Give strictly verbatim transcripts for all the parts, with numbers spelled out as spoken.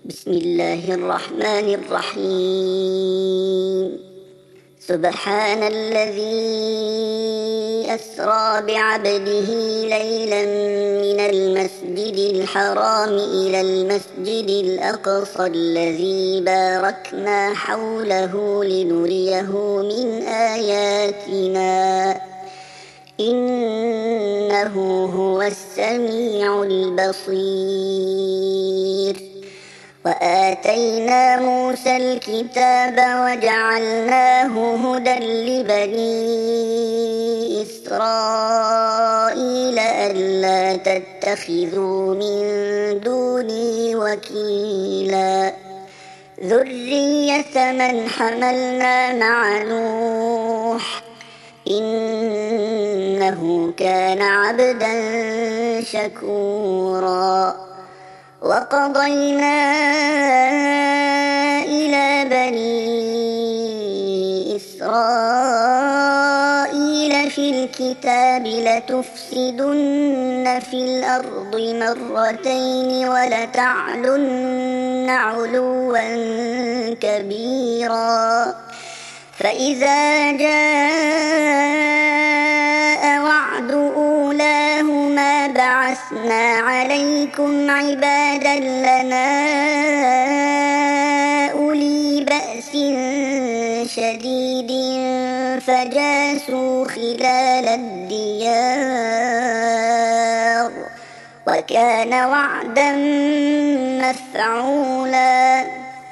بسم الله الرحمن الرحيم. سبحان الذي أسرى بعبده ليلا من المسجد الحرام إلى المسجد الأقصى الذي باركنا حوله لنريه من آياتنا إنه هو السميع البصير. وآتينا موسى الكتاب وجعلناه هدى لبني إسرائيل ألا تتخذوا من دوني وكيلا ذرية من حملنا مع نوح إنه كان عبدا شكورا. وقضينا إلى بني إسرائيل في الكتاب لتفسدن في الأرض مرتين ولتعلن علوا كبيرا. فإذا جاء وعد أولاهما بعثنا عليكم عبادا لنا أولي بأس شديد فجاسوا خلال الديار وكان وعدا مفعولا.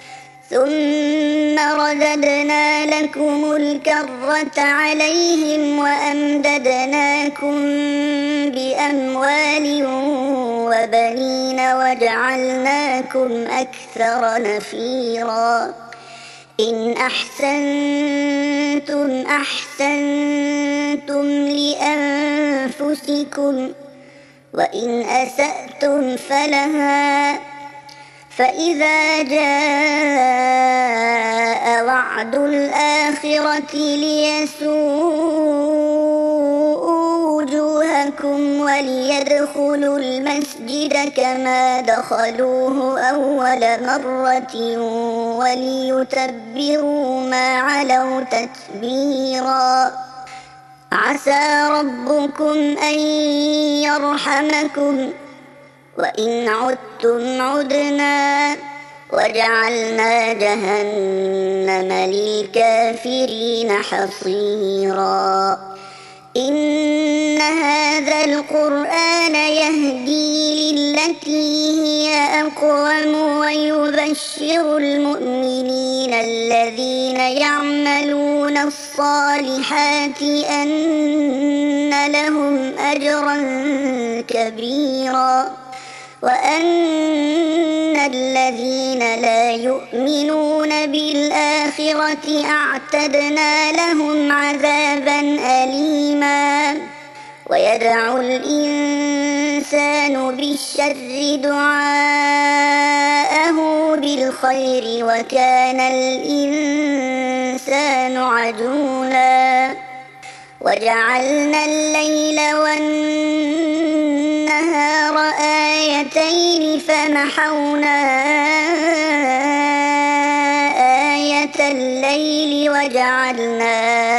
ثم رددنا لكم الكرة عليهم وأمددناكم بأموال وبنين وجعلناكم أكثر نفيرا. إن أحسنتم أحسنتم لأنفسكم وإن أسأتم فلها. فإذا جاء وعد الآخرة ليسوءوا وجوهكم وليدخلوا المسجد كما دخلوه أول مرة وليتبروا ما علوا تتبيرا. عسى ربكم أن يرحمكم وإن عدتم عدنا وجعلنا جهنم للكافرين حصيرا. إن هذا القرآن يهدي للتي هي أقوم ويبشر المؤمنين الذين يعملون الصالحات أن لهم أجرا كبيرا وأن الذين لا يؤمنون بالآخرة أعتدنا لهم عذابا أليما. ويدعو الإنسان بالشر دعاءه بالخير وكان الإنسان عجولا. وجعلنا الليل والنهار آيتين فمحونا آية الليل وجعلنا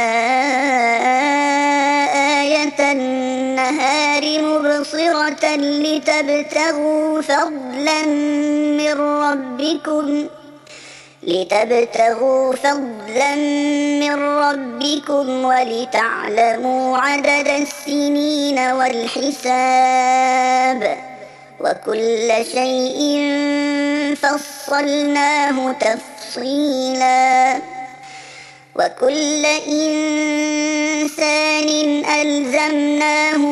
آية النهار مبصرة لتبتغوا فضلا من ربكم لتبتغوا فضلا من ربكم ولتعلموا عدد السنين والحساب وكل شيء فصلناه تفصيلا. وكل إنسان ألزمناه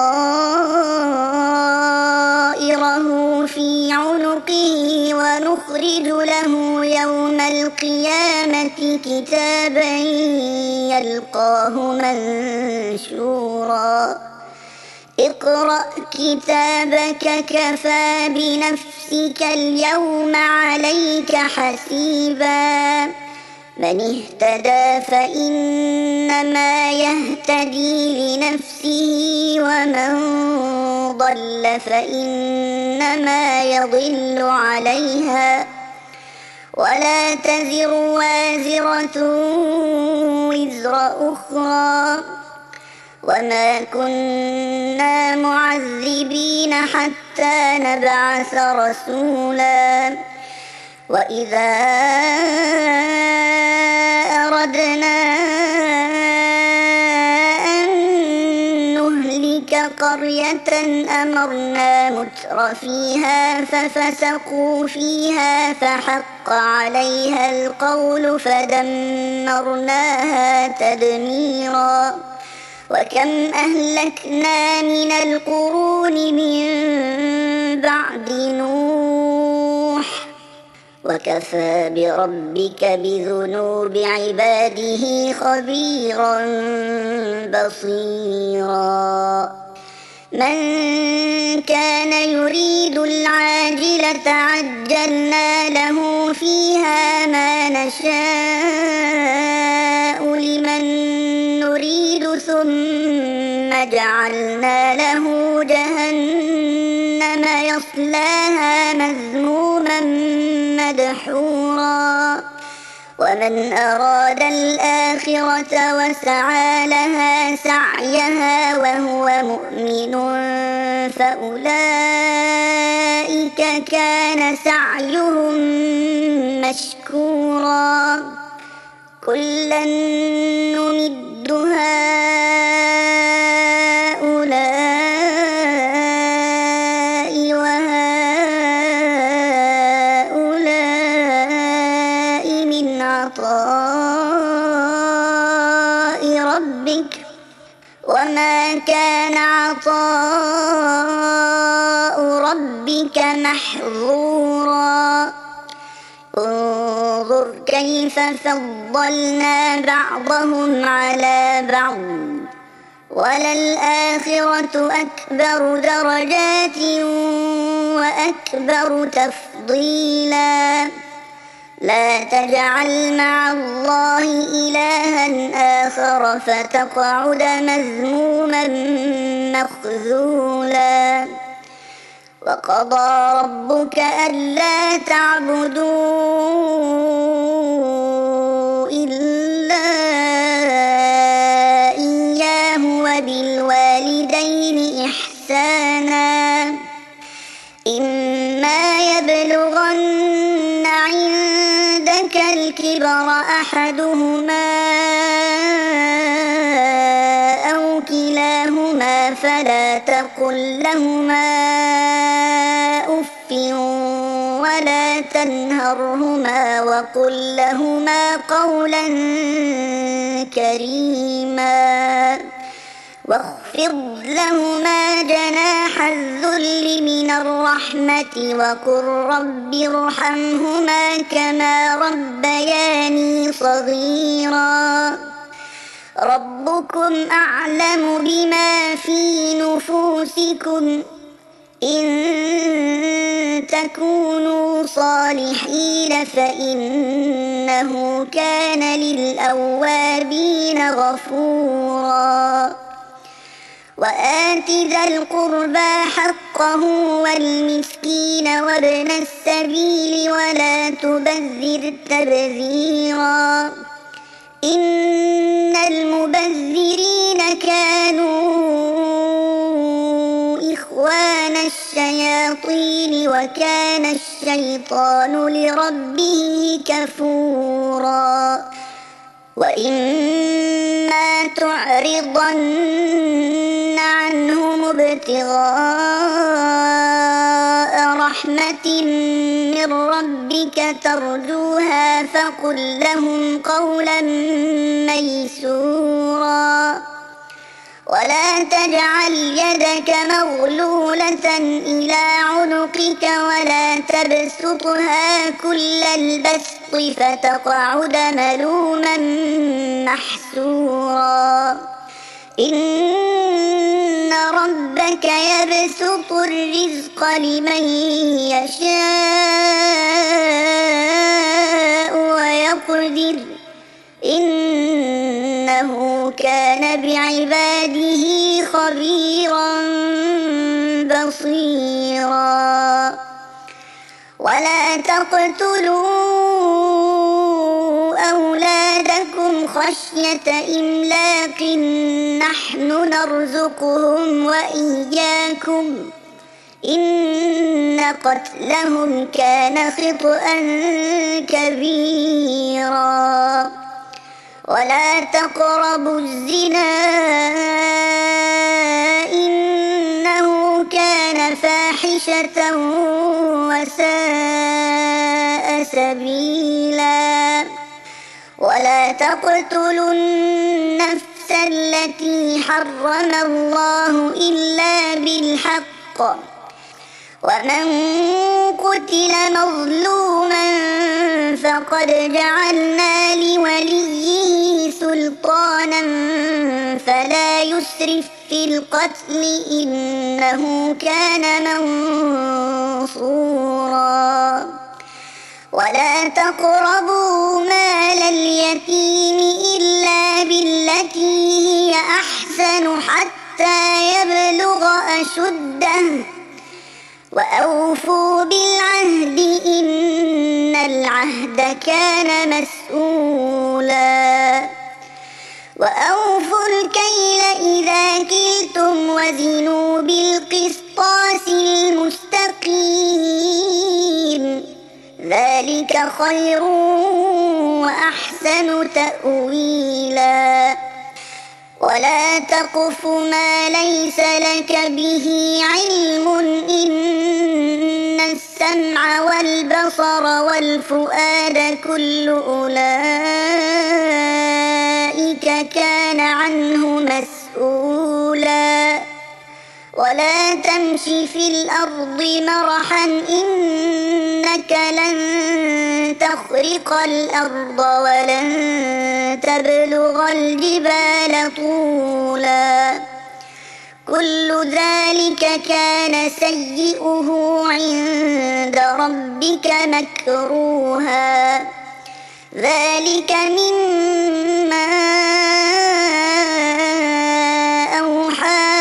طائره في عنقه ونخرج له يوم القيامة كتابا يلقاه منشورا. اقرأ كتابك كفى بنفسك اليوم عليك حسيبا من اهتدى فإنما يهتدي لنفسه ومن ضل فإنما يضل عليها ولا تزر وازرة وزر أخرى وما كنا معذبين حتى نبعث رسولا وإذا أردنا أن نهلك قرية أمرنا متر فيها ففسقوا فيها فحق عليها القول فدمرناها تدميرا وكم أهلكنا من القرون من بعد نوح وكفى بربك بذنوب عباده خبيرا بصيرا من كان يريد العاجلة عجلنا له فيها ما نشاء لمن نريد ثم جعلنا له جهنم يصلاها مذموما مدحورا ومن أراد الآخرة وسعى لها سعيها وهو مؤمن فأولئك كان سعيهم مشكورا كلا نمد هؤلاء وهؤلاء من عطاء ربك وما كان عطاء ربك محظورا انظر كيف فضلنا بعضهم على بعض وللآخرة أكبر درجات وأكبر تفضيلا لا تجعل مع الله إلها آخر فتقعد مذموما مخذولا وقضى ربك ألا تعبدوا إلا إياه وبالوالدين إحسانا إما يبلغن عندك الكبر أحدهما أو كلاهما فلا تقل لهما أف ولا تنهرهما وقل لهما قولا كريما واخفض لهما جناح الذل من الرحمة وقل رب ارحمهما كما ربياني صغيرا ربكم أعلم بما في نفوسكم إن تكونوا صالحين فإنه كان للأوابين غفورا وآت ذا القربى حقه والمسكين وابن السبيل ولا تبذر تبذيرا إن المبذرين كانوا إخوان الشياطين وكان الشيطان لربه كفورا وإما تعرضن عنهم ابتغاء رحمة من ربك ترجوها فقل لهم قولا ميسورا ولا تجعل يدك مغلولة إلى عنقك ولا تبسطها كل البسط فتقعد ملوما محسورا إن ربك يبسط الرزق لمن يشاء ويقدر إنه كان بعباده خبيرا بصيرا ولا تقتلوا أولادكم خشية إملاق نحن نرزقهم وإياكم إن قتلهم كان خطأ كبيرا ولا تقربوا الزنا إنه كان فاحشة وساء سبيلا ولا تقتلوا النفس التي حرم الله إلا بالحق ومن قتل مظلوما فقد جعلنا لوليه سلطانا فلا يسرف في القتل إنه كان منصورا ولا تقربوا مال اليتيم إلا بالتي هي أحسن حتى يبلغ أشده وأوفوا بالعهد إن العهد كان مسؤولا وأوفوا الكيل إذا كلتم وزنوا بالقسطاس المستقيم ذلك خير وأحسن تأويلا ولا تقف ما ليس لك به علم إن السمع والبصر والفؤاد كل أولئك كان عنه مسؤولا ولا تمش في الأرض مرحا إنك لن تخرق الأرض ولن تبلغ الجبال طولا كل ذلك كان سيئه عند ربك مكروها ذلك مما أوحى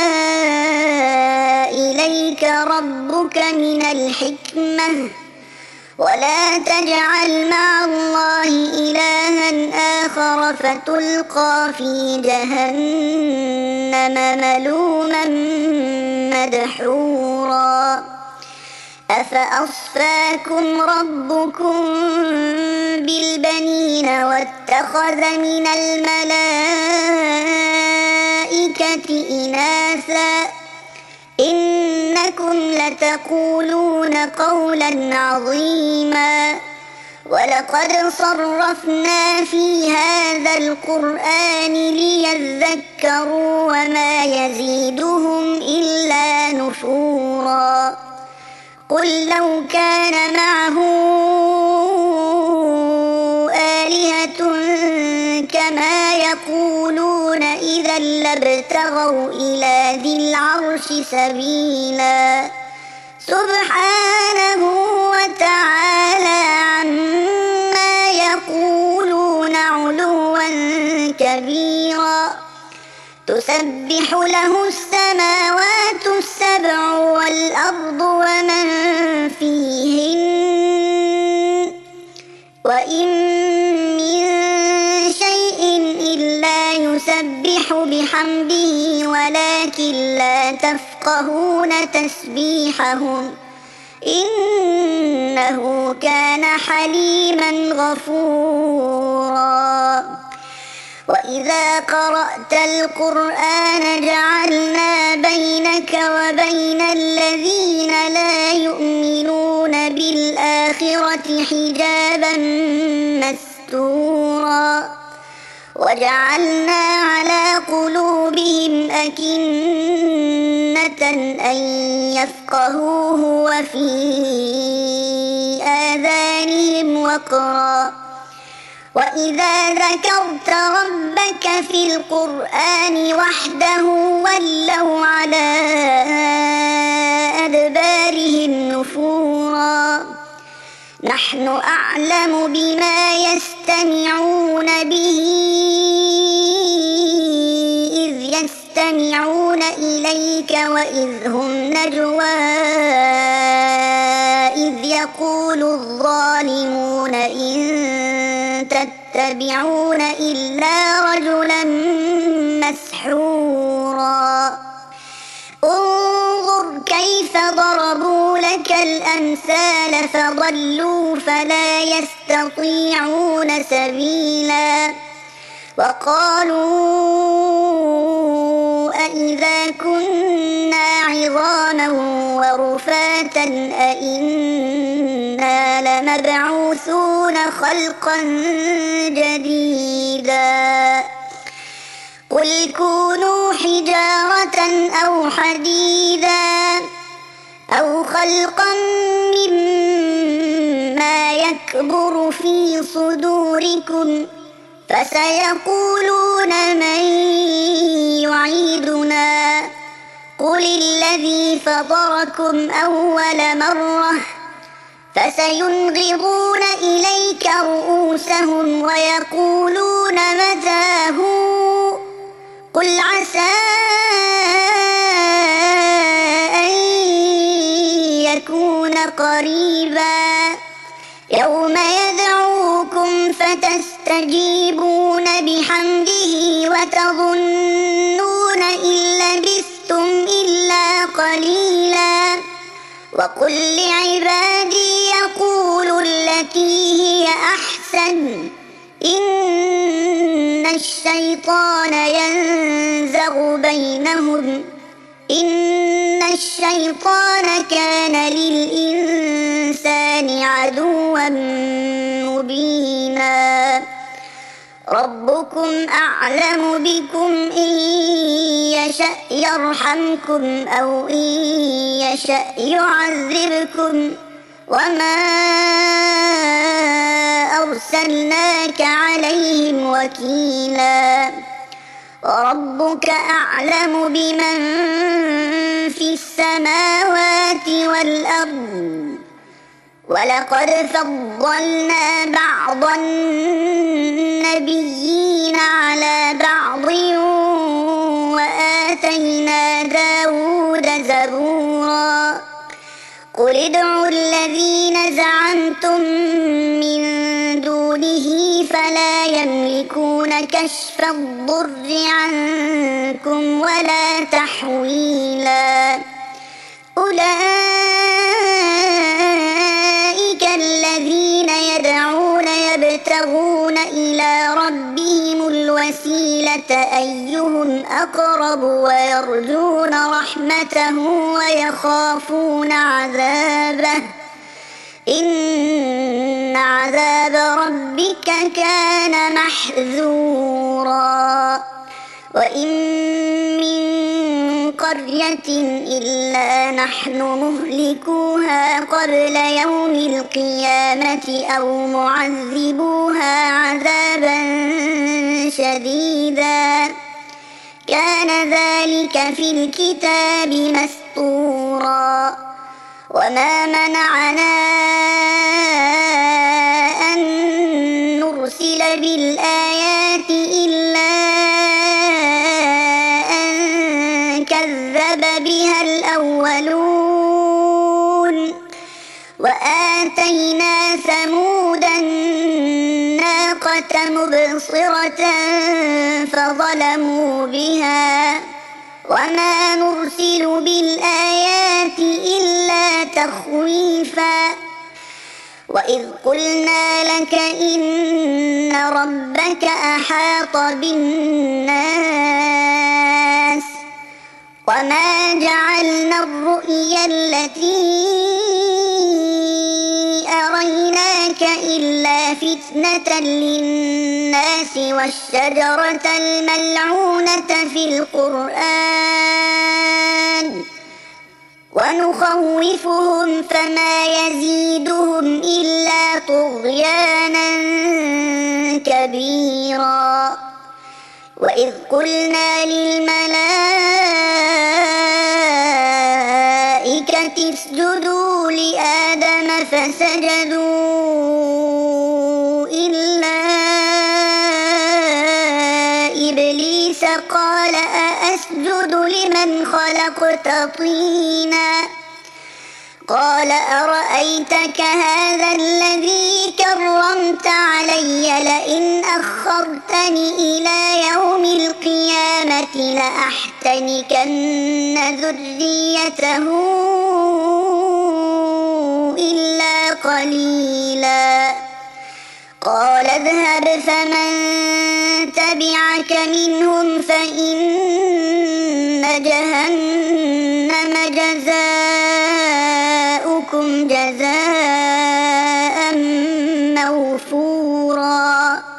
إليك ربك من الحكمة ولا تجعل مع الله إلها آخر فتلقى في جهنم ملوما مدحورا أفأصفاكم ربكم بالبنين واتخذ من الملائكة إناثا إنكم لتقولون قولا عظيما ولقد صرفنا في هذا القرآن ليذكروا وما يزيدهم إلا نفورا قل لو كان معه آلهة كما يقولون إذا لابتغوا إلى ذي العرش سبيلا سبحانه وتعالى عما يقولون علوا كبيرا تسبح له السماوات السبع والأرض ومن فيهن وإن من شيء إلا يسبح بحمده ولكن لا تفقهون تسبيحهم إنه كان حليما غفورا وإذا قرأت القرآن جعلنا بينك وبين الذين لا يؤمنون بالآخرة حجابا مستورا وجعلنا على قلوبهم أكنة أن يفقهوه وفي آذانهم وقرا وإذا ذكرت ربك في القرآن وحده ولوا على أدبارهم نفورا نحن أعلم بما يستمعون به إذ يستمعون إليك وإذ هم نجوى إذ يقول الظالمون إن تتبعون إلا رجلا مسحورا انظر كيف ضربوا لك الأمثال فضلوا فلا يستطيعون سبيلا وقالوا أإذا كنا عظاما ورفاتا أإنا لمبعوثون خلقا جديدا قل كونوا حجارة أو حديدا أو خلقا مما يكبر في صدوركم فسيقولون من يعيدنا قل الذي فطركم أول مرة فسينغضون إليك رؤوسهم ويقولون متى هو قل عسى أن يكون قريبا يوم يدعوكم فتستجيبون بحمده وتظنون إن لبثتم إلا قليلا وقل لعبادي يقولوا التي هي أحسن إن الشيطان ينزغ بينهم إن الشيطان كان للإنسان عدوا مبينا ربكم أعلم بكم إن يشأ يرحمكم أو إن يشأ يعذبكم وما أرسلناك عليهم وكيلا ربك أعلم بمن في السماوات والأرض ولقد فضلنا بعض النبيين على بعض وآتينا داود زبورا قل ادعوا الذين زعمتم من دونه فلا يملكون كشف الضر عنكم ولا تحويلا أولئك الذين يدعون يبتغون إلى ربهم الوسيلة أيهم أقرب ويرجون رحمته ويخافون عذابه إن عذاب ربك كان محذورا وإن من قرية إلا نحن مهلكوها قبل يوم القيامة أو معذبوها عذابا شديدا كان ذلك في الكتاب مسطورا وما منعنا أن نرسل بالآيات إلا أن كذب بها الأولون وآتينا ثمود الناقة مبصرة فظلموا بها وما نرسل بالآيات إلا تخويفا وإذ قلنا لك إن ربك أحاط بالناس وما جعلنا الرؤيا التي أريناك إلا فتنة للناس والشجرة الملعونة في القرآن ونخوفهم فما يزيدهم إلا طغيانا كبيرا وإذ قلنا للملائكة اسجدوا لآدم فسجدوا أسجد لمن خلقت طينا قال أرأيتك هذا الذي كرمت علي لئن أخرتني إلى يوم القيامة لأحتنكن ذريته إلا قليلا قال اذهب فمن تبعك منهم فإن جهنم جزاؤكم جزاء موفورا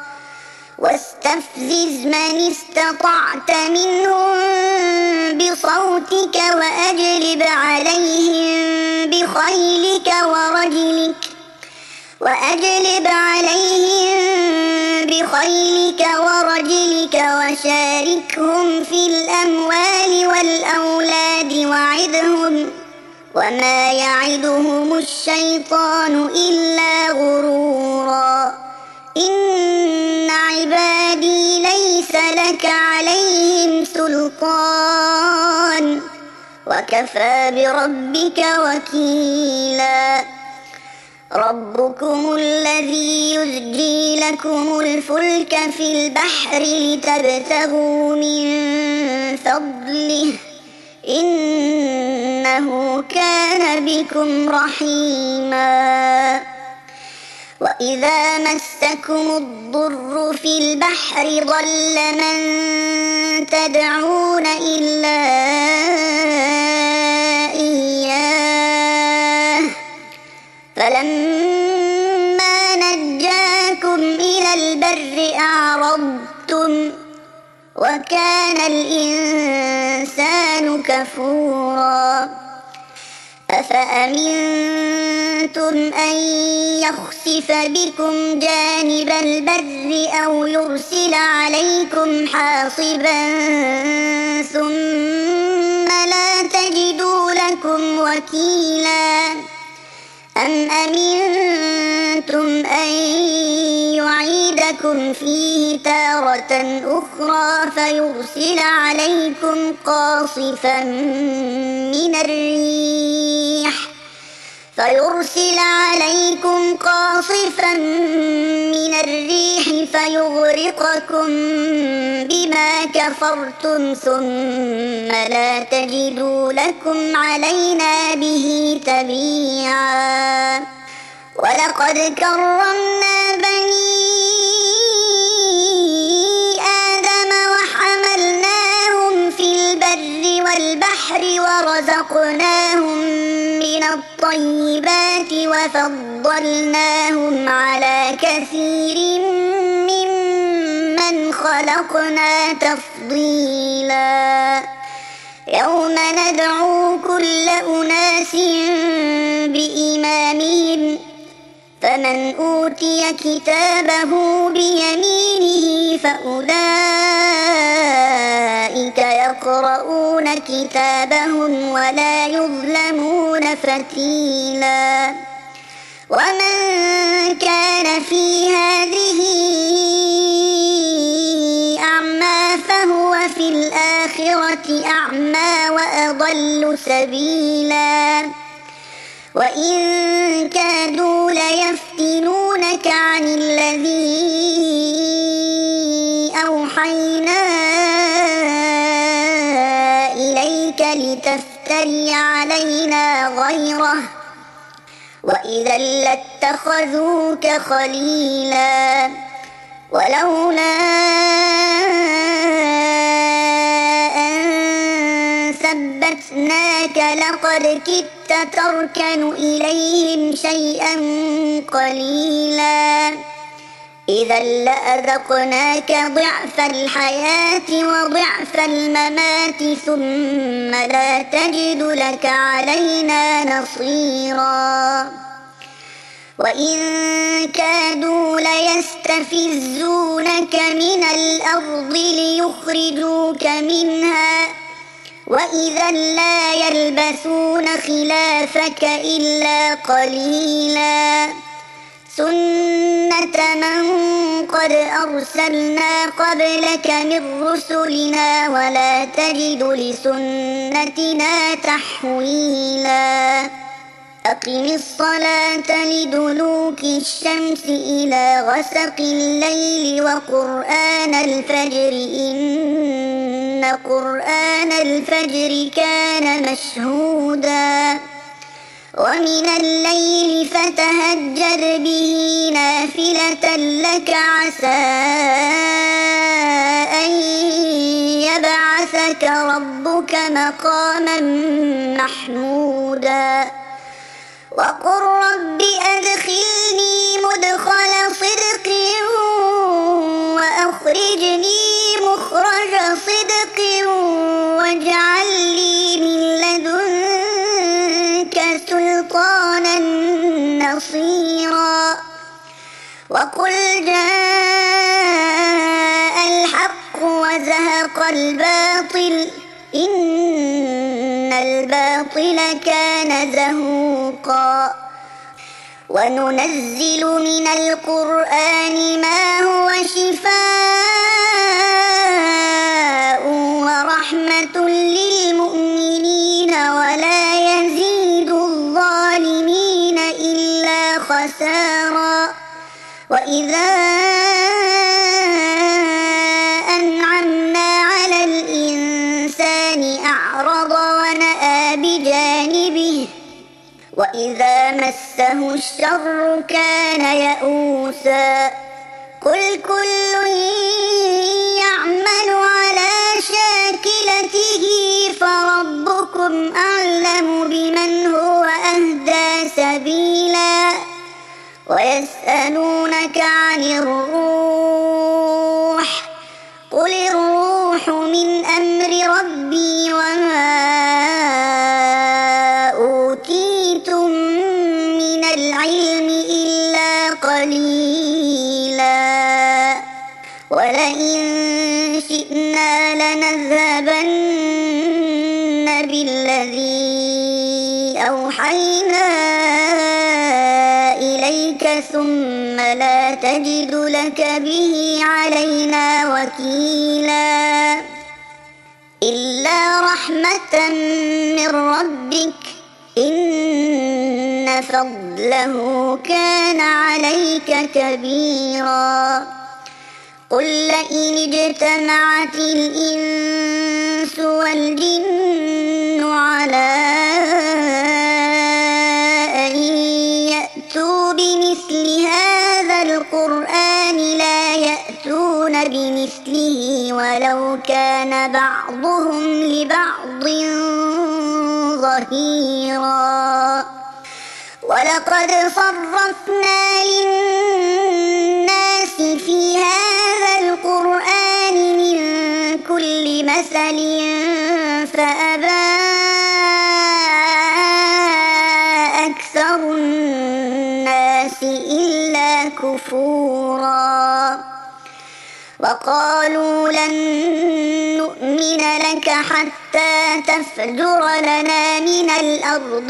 واستفزز من استطعت منهم بصوتك وأجلب عليهم بخيلك ورجلك وأجلب عليهم بخيلك ورجلك وشاركهم في الأموال والأولاد وعدهم وما يعدهم الشيطان إلا غرورا إن عبادي ليس لك عليهم سلطان وكفى بربك وكيلا ربكم الذي يزجي لكم الفلك في البحر لتبتغوا من فضله إنه كان بكم رحيما وإذا مسكم الضر في البحر ضل من تدعون إلا إياه فلما نجاكم إلى البر أعرضتم وكان الإنسان كفورا أفأمنتم أن يخسف بكم جانب البر أو يرسل عليكم حاصبا ثم لا تجدوا لكم وكيلا أم أمنتم أن يعيدكم فيه تارة أخرى فيرسل عليكم قاصفا من الريح فيرسل عليكم قاصفا من الريح فيغرقكم بما كفرتم ثم لا تجدوا لكم علينا به تبيعا ولقد كرمنا بني آدم وحملناهم في البر والبحر ورزقناهم من الطيبات وفضلناهم على كثير ممن خلقنا تفضيلا يوم ندعو كل أناس بإمامهم فمن أوتي كتابه بيمينه فأولئك يقرؤون كتابهم ولا يظلمون فتيلا ومن كان في هذه أعمى فهو في الآخرة أعمى وأضل سبيلا وإن كادوا ليفتنونك عن الذي أوحينا إليك لتفتري علينا غيره وإذا لاتخذوك خليلا ولولا أن ثبتناك لقد كدت تركن إليهم شيئا قليلا إذا لأذقناك ضعف الحياة وضعف الممات ثم لا تجد لك علينا نصيرا وإن كادوا ليستفزونك من الأرض ليخرجوك منها وإذا لا يلبثون خلافك إلا قليلا سنة من ولقد أرسلنا قبلك من رسلنا ولا تجد لسنتنا تحويلا أقم الصلاة لدلوك الشمس إلى غسق الليل وقرآن الفجر إن قرآن الفجر كان مشهودا ومن الليل فتهجر به نافلة لك عسى أن يبعثك ربك مقاما محمودا وقل رب أدخلني مدخل صدق وأخرجني مخرج صدق واجعل لي من لدنك سلطانا نصيرا وقل جاء الحق وزهق الباطل إن الباطل كان زهوقا وننزل من القرآن ما هو شفاء ورحمة للمؤمنين ولا يزيد الظالمين إلا خسارا وإذا أنعمنا على الإنسان أعرض ونأى بجانبه وإذا مسه الشر كان يئوسا قل كل يعمل على شاكلته فربكم أعلم بمن هو أهدى سبيلا ويسألونك عن الروح قل الروح من أمر ربي وما أوتيتم من العلم إلا قليلا ولئن شئنا لنذهبن بالذي أوحينا إليك ثم لا تجد لك به علينا وكيلا إلا رحمة من ربك إن فضله كان عليك كبيرا قل لئن اجتمعت الإنس والجن على أن يأتوا بمثل هذا القرآن لا يأتون بمثله ولو كان بعضهم لبعض ظهيرا ولقد صرفنا للناس في هذا القرآن من كل مثل فأبى أكثر الناس إلا كفورا وقالوا لن نؤمن لك حتى تفجر لنا من الأرض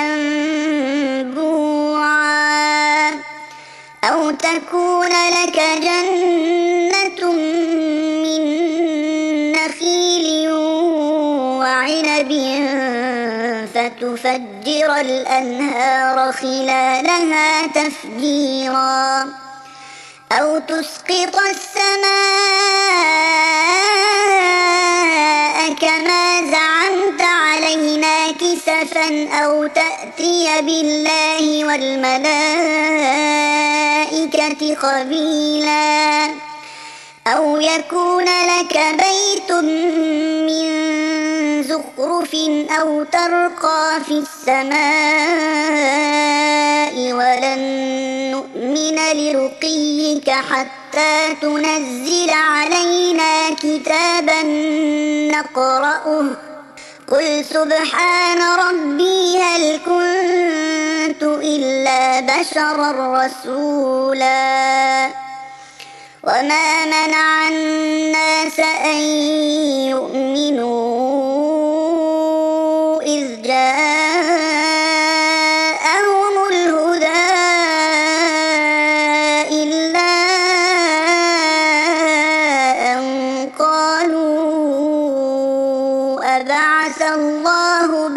ينبوعا أو تكون لك جنة من نخيل وعنب فتفجر الأنهار خلالها تفجيرا أو تسقط السماء كما زعمت علينا كسفا أو تأتي بالله والملائكة قبيلا أو يكون لك بيت من زخرف أو ترقى في السماء ولن نؤمن لرقيك حتى تنزل علينا كتابا نقرأه قل سبحان ربي هل كنت إلا بشرا رسولا وما منع الناس أن يؤمنوا إذ جاءهم الهدى إلا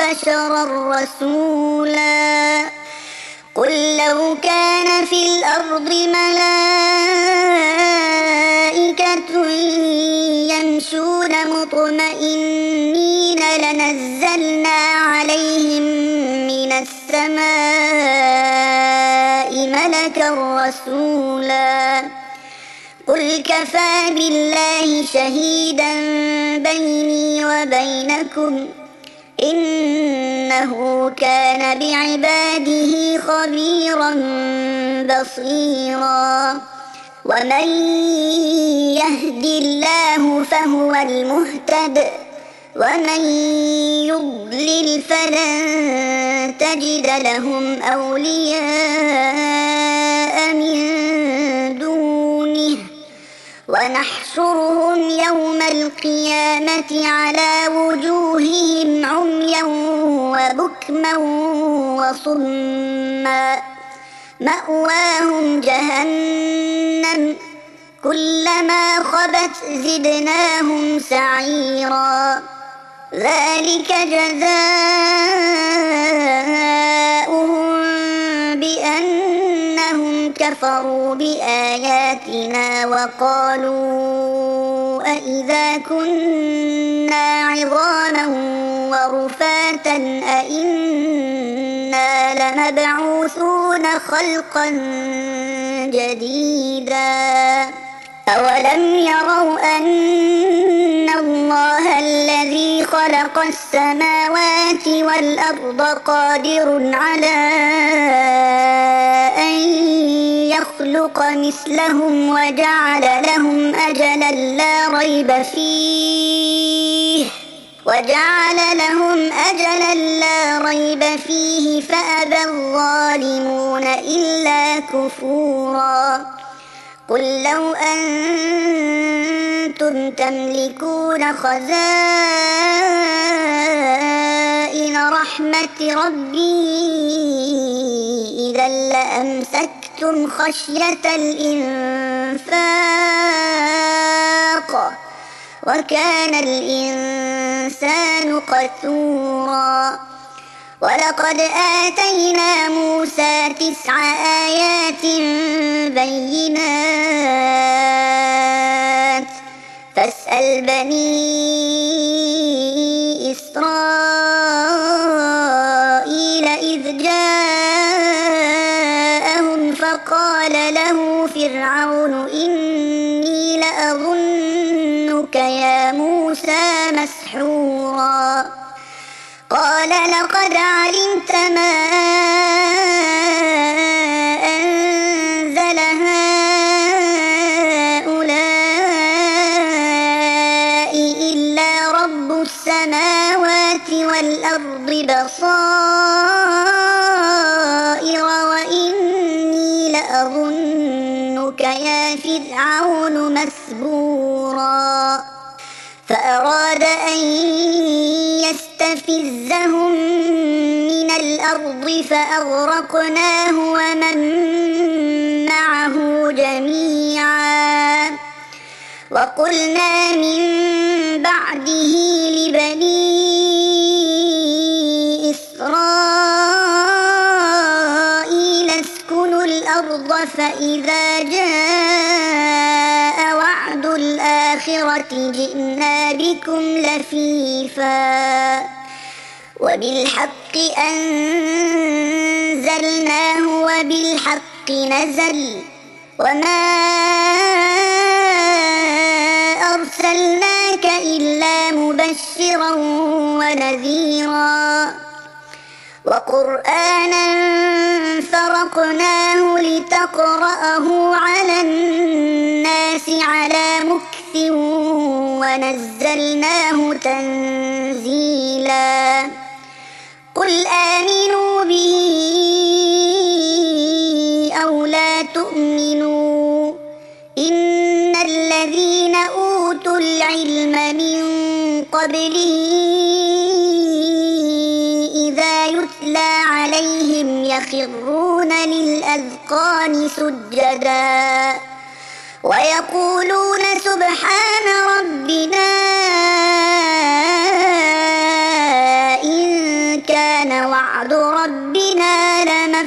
بشرا رسولا قل لو كان في الأرض ملائكة يمشون مطمئنين لنزلنا عليهم من السماء ملكا رسولا قل كفى بالله شهيدا بيني وبينكم إنه كان بعباده خبيرا بصيرا ومن يهد الله فهو المهتد ومن يضلل فلن تجد لهم أولياء من دونه ونحشرهم يوم القيامة على وجوههم عميا وبكما وصما مأواهم جهنم كلما خبت زدناهم سعيرا ذلك جزاؤهم بأنهم كفروا بآياتنا وقالوا أإذا كنا عظاما ورفاتا أإنا لمبعوثون خلقا جديدا أولم يروا أن الله الذي خلق السماوات والأرض قادر على أن يخلق مثلهم وجعل لهم أجلا لا ريب فيه وجعل لهم أجلا لا ريب فيه فأبى الظالمون إلا كفورا قل لو أنتم تملكون خزائن رحمة ربي إذا لأمسكتم خشية الإنفاق وكان الإنسان قتورا ولقد آتينا موسى تسع آيات بينات فاسأل بني إسرائيل إذ جاءهم فقال له فرعون إني لأظنك يا موسى مسحورا قال لقد علمت ما أنزل هؤلاء إلا رب السماوات والأرض بصائر وإني لأظنك يا فرعون مسبورا فأراد أن يستفزهم من الأرض فأغرقناه ومن معه جميعا وقلنا من بعده لبني إسرائيل اسكنوا الأرض فإذا جاء وعد الآخرة جئنا بكم لفيفا وبالحق أنزلناه وبالحق نزل وما أرسلناك إلا مبشرا ونذيرا وقرآنا فرقناه لتقرأه على الناس على مكث ونزلناه تنزيلا قل آمنوا به أو لا تؤمنوا إن الذين أوتوا العلم من قبله إذا يتلى عليهم يخرون للأذقان سجدا ويقولون سبحان ربنا إن وعد ربنا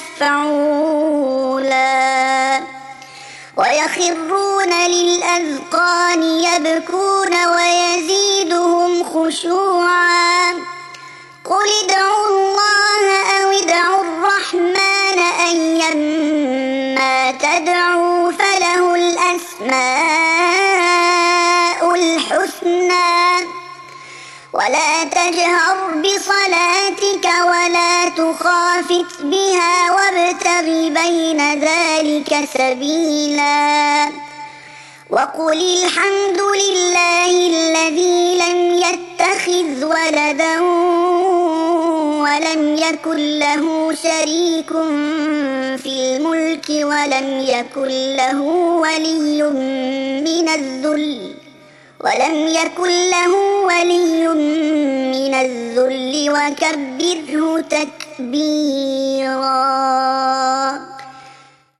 لمفعولا ويخرون للأذقان يبكون ويزيدهم خشوعا قل ادعوا الله أو ادعوا الرحمن أيما تدعوا فله الأسماء الحسنى ولا تجهر بصلاتك ولا تخافت بها وابتغ بين ذلك سبيلا وقل الحمد لله الذي لم يتخذ ولدا ولم يكن له شريك في الملك ولم يكن له ولي من الذل ولم يكن له ولي من الذل وكبره تكبيرا.